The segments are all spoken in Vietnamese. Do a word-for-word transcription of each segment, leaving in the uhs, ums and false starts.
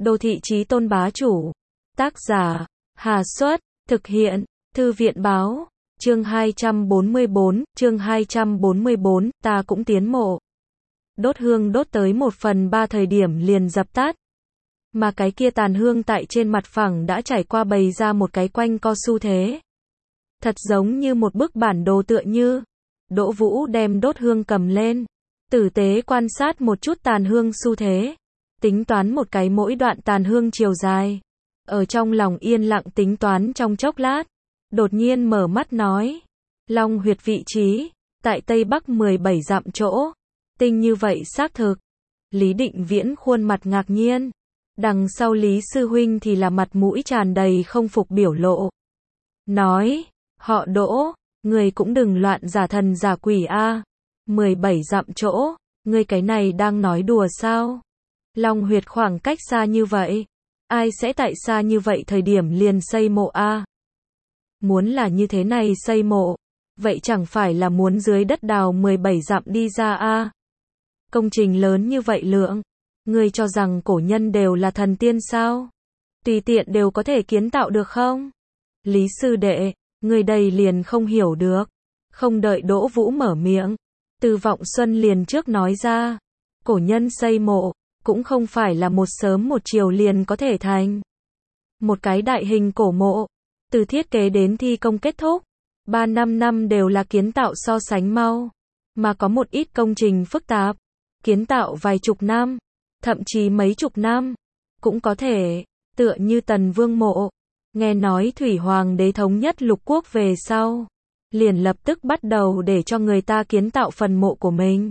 Đô thị chí tôn bá chủ. Tác giả, Hà Xuất, thực hiện, Thư viện báo, chương hai trăm bốn mươi bốn, chương hai trăm bốn mươi bốn, ta cũng tiến mộ. Đốt hương đốt tới một phần ba thời điểm liền dập tắt. Mà cái kia tàn hương tại trên mặt phẳng đã trải qua bày ra một cái quanh co xu thế. Thật giống như một bức bản đồ tựa như. Đỗ Vũ đem đốt hương cầm lên, tử tế quan sát một chút tàn hương xu thế, tính toán một cái mỗi đoạn tàn hương chiều dài. Ở trong lòng yên lặng tính toán trong chốc lát, đột nhiên mở mắt nói, Long huyệt vị trí, tại Tây Bắc mười bảy dặm chỗ, tinh như vậy xác thực. Lý Định Viễn khuôn mặt ngạc nhiên, đằng sau Lý Sư Huynh thì là mặt mũi tràn đầy không phục biểu lộ. Nói, họ Đỗ, người cũng đừng loạn giả thần giả quỷ a. mười bảy dặm chỗ, ngươi cái này đang nói đùa sao? Long huyệt khoảng cách xa như vậy, ai sẽ tại xa như vậy thời điểm liền xây mộ a? Muốn là như thế này xây mộ, vậy chẳng phải là muốn dưới đất đào mười bảy dặm đi ra a? Công trình lớn như vậy lượng, ngươi cho rằng cổ nhân đều là thần tiên sao? Tùy tiện đều có thể kiến tạo được không? Lý sư đệ, người đây liền không hiểu được. Không đợi Đỗ Vũ mở miệng, Từ Vọng Xuân liền trước nói ra, cổ nhân xây mộ, cũng không phải là một sớm một chiều liền có thể thành. Một cái đại hình cổ mộ, từ thiết kế đến thi công kết thúc, ba năm năm đều là kiến tạo so sánh mau, mà có một ít công trình phức tạp, kiến tạo vài chục năm, thậm chí mấy chục năm, cũng có thể, tựa như Tần Vương mộ. Nghe nói Thủy Hoàng đế thống nhất lục quốc về sau, liền lập tức bắt đầu để cho người ta kiến tạo phần mộ của mình.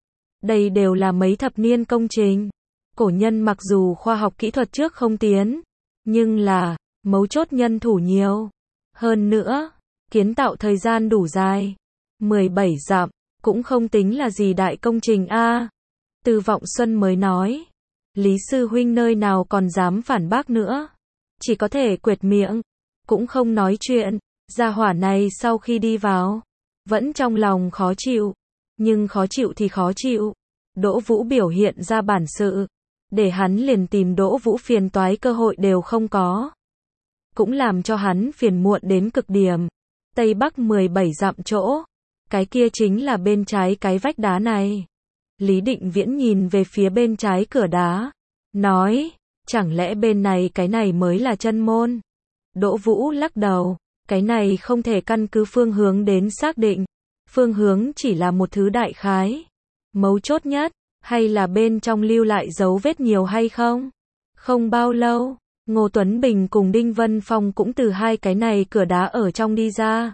Đây đều là mấy thập niên công trình. Cổ nhân mặc dù khoa học kỹ thuật trước không tiến, nhưng là, mấu chốt nhân thủ nhiều. Hơn nữa, kiến tạo thời gian đủ dài. mười bảy dặm, cũng không tính là gì đại công trình a. Từ Vọng Xuân mới nói, Lý Sư Huynh nơi nào còn dám phản bác nữa. Chỉ có thể quệt miệng, cũng không nói chuyện. Gia hỏa này sau khi đi vào, vẫn trong lòng khó chịu. Nhưng khó chịu thì khó chịu. Đỗ Vũ biểu hiện ra bản sự, để hắn liền tìm Đỗ Vũ phiền toái cơ hội đều không có. Cũng làm cho hắn phiền muộn đến cực điểm. Tây Bắc mười bảy dặm chỗ, cái kia chính là bên trái cái vách đá này. Lý Định Viễn nhìn về phía bên trái cửa đá, nói, chẳng lẽ bên này cái này mới là chân môn? Đỗ Vũ lắc đầu, cái này không thể căn cứ phương hướng đến xác định. Phương hướng chỉ là một thứ đại khái. Mấu chốt nhất, hay là bên trong lưu lại dấu vết nhiều hay không? Không bao lâu, Ngô Tuấn Bình cùng Đinh Vân Phong cũng từ hai cái này cửa đá ở trong đi ra.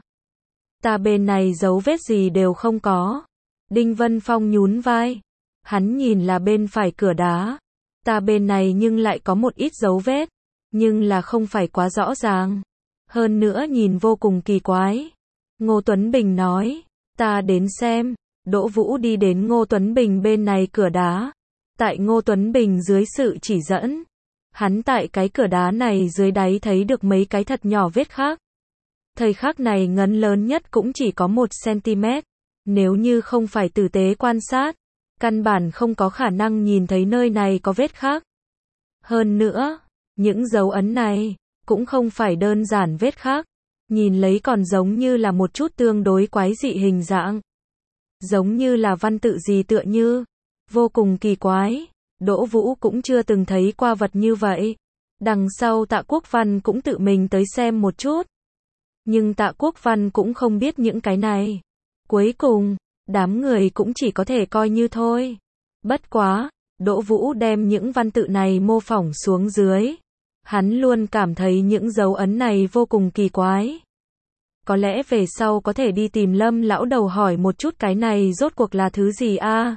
Ta bên này dấu vết gì đều không có. Đinh Vân Phong nhún vai. Hắn nhìn là bên phải cửa đá. Ta bên này nhưng lại có một ít dấu vết, nhưng là không phải quá rõ ràng. Hơn nữa nhìn vô cùng kỳ quái. Ngô Tuấn Bình nói, ta đến xem. Đỗ Vũ đi đến Ngô Tuấn Bình bên này cửa đá. Tại Ngô Tuấn Bình dưới sự chỉ dẫn, hắn tại cái cửa đá này dưới đáy thấy được mấy cái thật nhỏ vết khắc. Thời khắc này ngấn lớn nhất cũng chỉ có một xăng-ti-mét. Nếu như không phải tử tế quan sát, căn bản không có khả năng nhìn thấy nơi này có vết khắc. Hơn nữa, những dấu ấn này cũng không phải đơn giản vết khắc, nhìn lấy còn giống như là một chút tương đối quái dị hình dạng. Giống như là văn tự gì tựa như, vô cùng kỳ quái. Đỗ Vũ cũng chưa từng thấy qua vật như vậy. Đằng sau Tạ Quốc Văn cũng tự mình tới xem một chút. Nhưng Tạ Quốc Văn cũng không biết những cái này. Cuối cùng, đám người cũng chỉ có thể coi như thôi. Bất quá, Đỗ Vũ đem những văn tự này mô phỏng xuống dưới. Hắn luôn cảm thấy những dấu ấn này vô cùng kỳ quái. Có lẽ về sau có thể đi tìm Lâm lão đầu hỏi một chút cái này rốt cuộc là thứ gì a.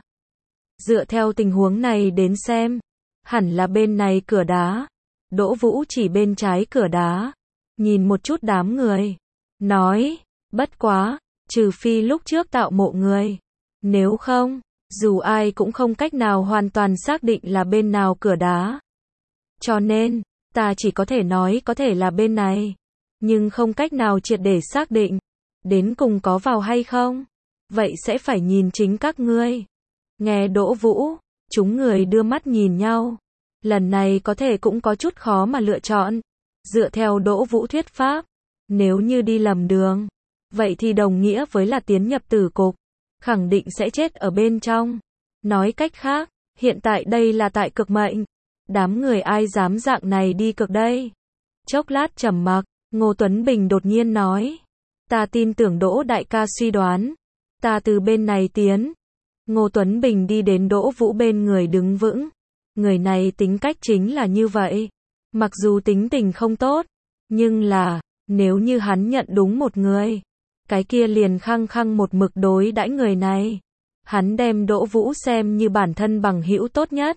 Dựa theo tình huống này đến xem, hẳn là bên này cửa đá. Đỗ Vũ chỉ bên trái cửa đá, nhìn một chút đám người, nói, bất quá, trừ phi lúc trước tạo mộ người. Nếu không, dù ai cũng không cách nào hoàn toàn xác định là bên nào cửa đá. Cho nên, ta chỉ có thể nói có thể là bên này, nhưng không cách nào triệt để xác định. Đến cùng có vào hay không? Vậy sẽ phải nhìn chính các ngươi. Nghe Đỗ Vũ, chúng người đưa mắt nhìn nhau. Lần này có thể cũng có chút khó mà lựa chọn. Dựa theo Đỗ Vũ thuyết pháp, nếu như đi lầm đường, vậy thì đồng nghĩa với là tiến nhập tử cục, khẳng định sẽ chết ở bên trong. Nói cách khác, hiện tại đây là tại cực mệnh. Đám người ai dám dạng này đi cực đây? Chốc lát trầm mặc, Ngô Tuấn Bình đột nhiên nói. Ta tin tưởng Đỗ đại ca suy đoán. Ta từ bên này tiến. Ngô Tuấn Bình đi đến Đỗ Vũ bên người đứng vững. Người này tính cách chính là như vậy. Mặc dù tính tình không tốt, nhưng là, nếu như hắn nhận đúng một người, cái kia liền khăng khăng một mực đối đãi người này. Hắn đem Đỗ Vũ xem như bản thân bằng hữu tốt nhất.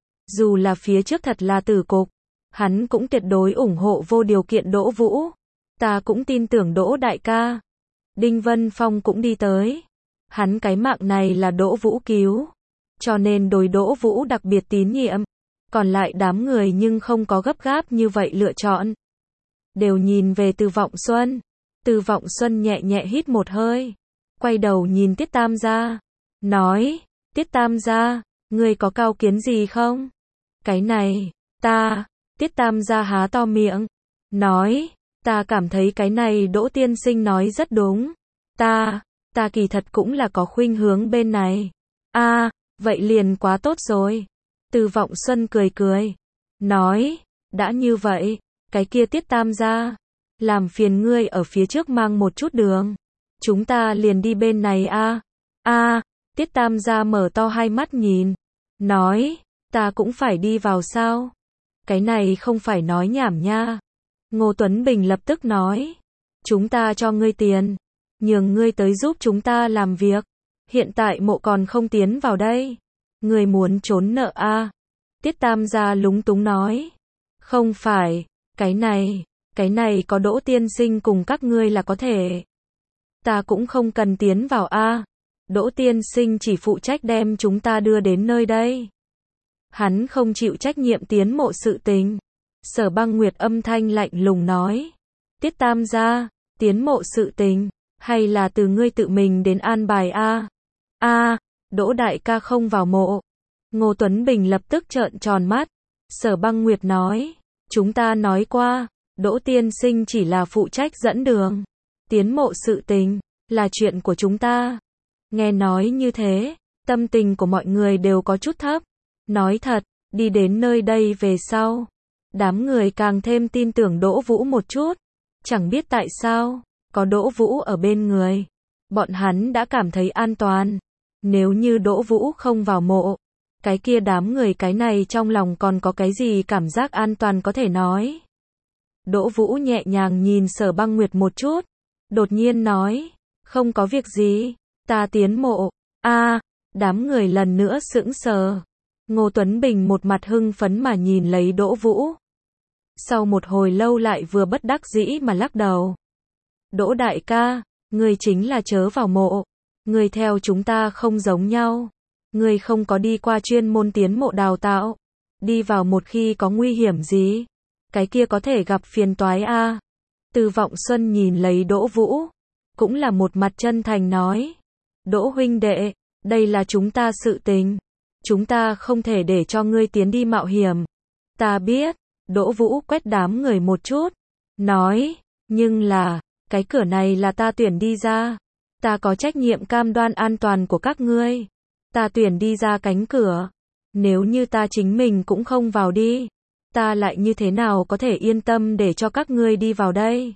Dù là phía trước thật là tử cục, hắn cũng tuyệt đối ủng hộ vô điều kiện Đỗ Vũ. Ta cũng tin tưởng Đỗ đại ca. Đinh Vân Phong cũng đi tới. Hắn cái mạng này là Đỗ Vũ cứu, cho nên đối Đỗ Vũ đặc biệt tín nhiệm. Còn lại đám người nhưng không có gấp gáp như vậy lựa chọn. Đều nhìn về Từ Vọng Xuân. Từ Vọng Xuân nhẹ nhẹ hít một hơi, quay đầu nhìn Tiết Tam gia, nói, Tiết Tam gia, ngươi có cao kiến gì không? Cái này, ta, Tiết Tam gia há to miệng, nói, ta cảm thấy cái này Đỗ tiên sinh nói rất đúng. Ta, ta kỳ thật cũng là có khuynh hướng bên này. A, à, vậy liền quá tốt rồi. Từ Vọng Xuân cười cười, nói, đã như vậy, cái kia Tiết Tam gia, làm phiền ngươi ở phía trước mang một chút đường. Chúng ta liền đi bên này a. A, Tiết Tam gia mở to hai mắt nhìn, nói, ta cũng phải đi vào sao? Cái này không phải nói nhảm nha. Ngô Tuấn Bình lập tức nói, chúng ta cho ngươi tiền, nhường ngươi tới giúp chúng ta làm việc. Hiện tại mộ còn không tiến vào đây. Ngươi muốn trốn nợ a? À? Tiết Tam gia lúng túng nói, không phải, cái này, cái này có Đỗ tiên sinh cùng các ngươi là có thể. Ta cũng không cần tiến vào a. À? Đỗ tiên sinh chỉ phụ trách đem chúng ta đưa đến nơi đây. Hắn không chịu trách nhiệm tiến mộ sự tình. Sở Băng Nguyệt âm thanh lạnh lùng nói, Tiết Tam gia, tiến mộ sự tình, hay là từ ngươi tự mình đến an bài a? À? A, à, Đỗ đại ca không vào mộ. Ngô Tuấn Bình lập tức trợn tròn mắt. Sở Băng Nguyệt nói, chúng ta nói qua, Đỗ tiên sinh chỉ là phụ trách dẫn đường. Tiến mộ sự tình, là chuyện của chúng ta. Nghe nói như thế, tâm tình của mọi người đều có chút thấp. Nói thật, đi đến nơi đây về sau, đám người càng thêm tin tưởng Đỗ Vũ một chút. Chẳng biết tại sao, có Đỗ Vũ ở bên người, bọn hắn đã cảm thấy an toàn. Nếu như Đỗ Vũ không vào mộ, cái kia đám người cái này trong lòng còn có cái gì cảm giác an toàn có thể nói. Đỗ Vũ nhẹ nhàng nhìn Sở Băng Nguyệt một chút, đột nhiên nói, không có việc gì, ta tiến mộ. A, à, đám người lần nữa sững sờ. Ngô Tuấn Bình một mặt hưng phấn mà nhìn lấy Đỗ Vũ. Sau một hồi lâu lại vừa bất đắc dĩ mà lắc đầu. Đỗ đại ca, ngươi chính là chớ vào mộ. Ngươi theo chúng ta không giống nhau. Ngươi không có đi qua chuyên môn tiến mộ đào tạo. Đi vào một khi có nguy hiểm gì, cái kia có thể gặp phiền toái a. À. Từ Vọng Xuân nhìn lấy Đỗ Vũ, cũng là một mặt chân thành nói. Đỗ huynh đệ, đây là chúng ta sự tình. Chúng ta không thể để cho ngươi tiến đi mạo hiểm. Ta biết. Đỗ Vũ quét đám người một chút, nói, nhưng là, cái cửa này là ta tuyển đi ra. Ta có trách nhiệm cam đoan an toàn của các ngươi. Ta tuyển đi ra cánh cửa. Nếu như ta chính mình cũng không vào đi, ta lại như thế nào có thể yên tâm để cho các ngươi đi vào đây?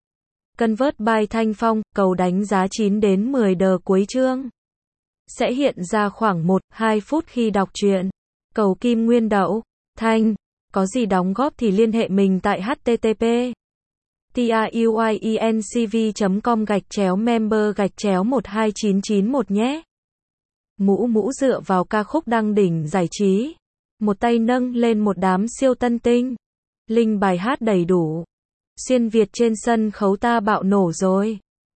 Convert by Thanh Phong, cầu đánh giá chín đến mười đờ cuối chương. Sẽ hiện ra khoảng một đến hai phút khi đọc truyện. Cầu Kim Nguyên Đậu, Thanh. Có gì đóng góp thì liên hệ mình tại http truyencv chấm com gạch chéo member gạch chéo một hai chín chín một nhé. Mũ mũ dựa vào ca khúc đăng đỉnh giải trí. Một tay nâng lên một đám siêu tân tinh. Linh bài hát đầy đủ. Xuyên Việt trên sân khấu ta bạo nổ rồi.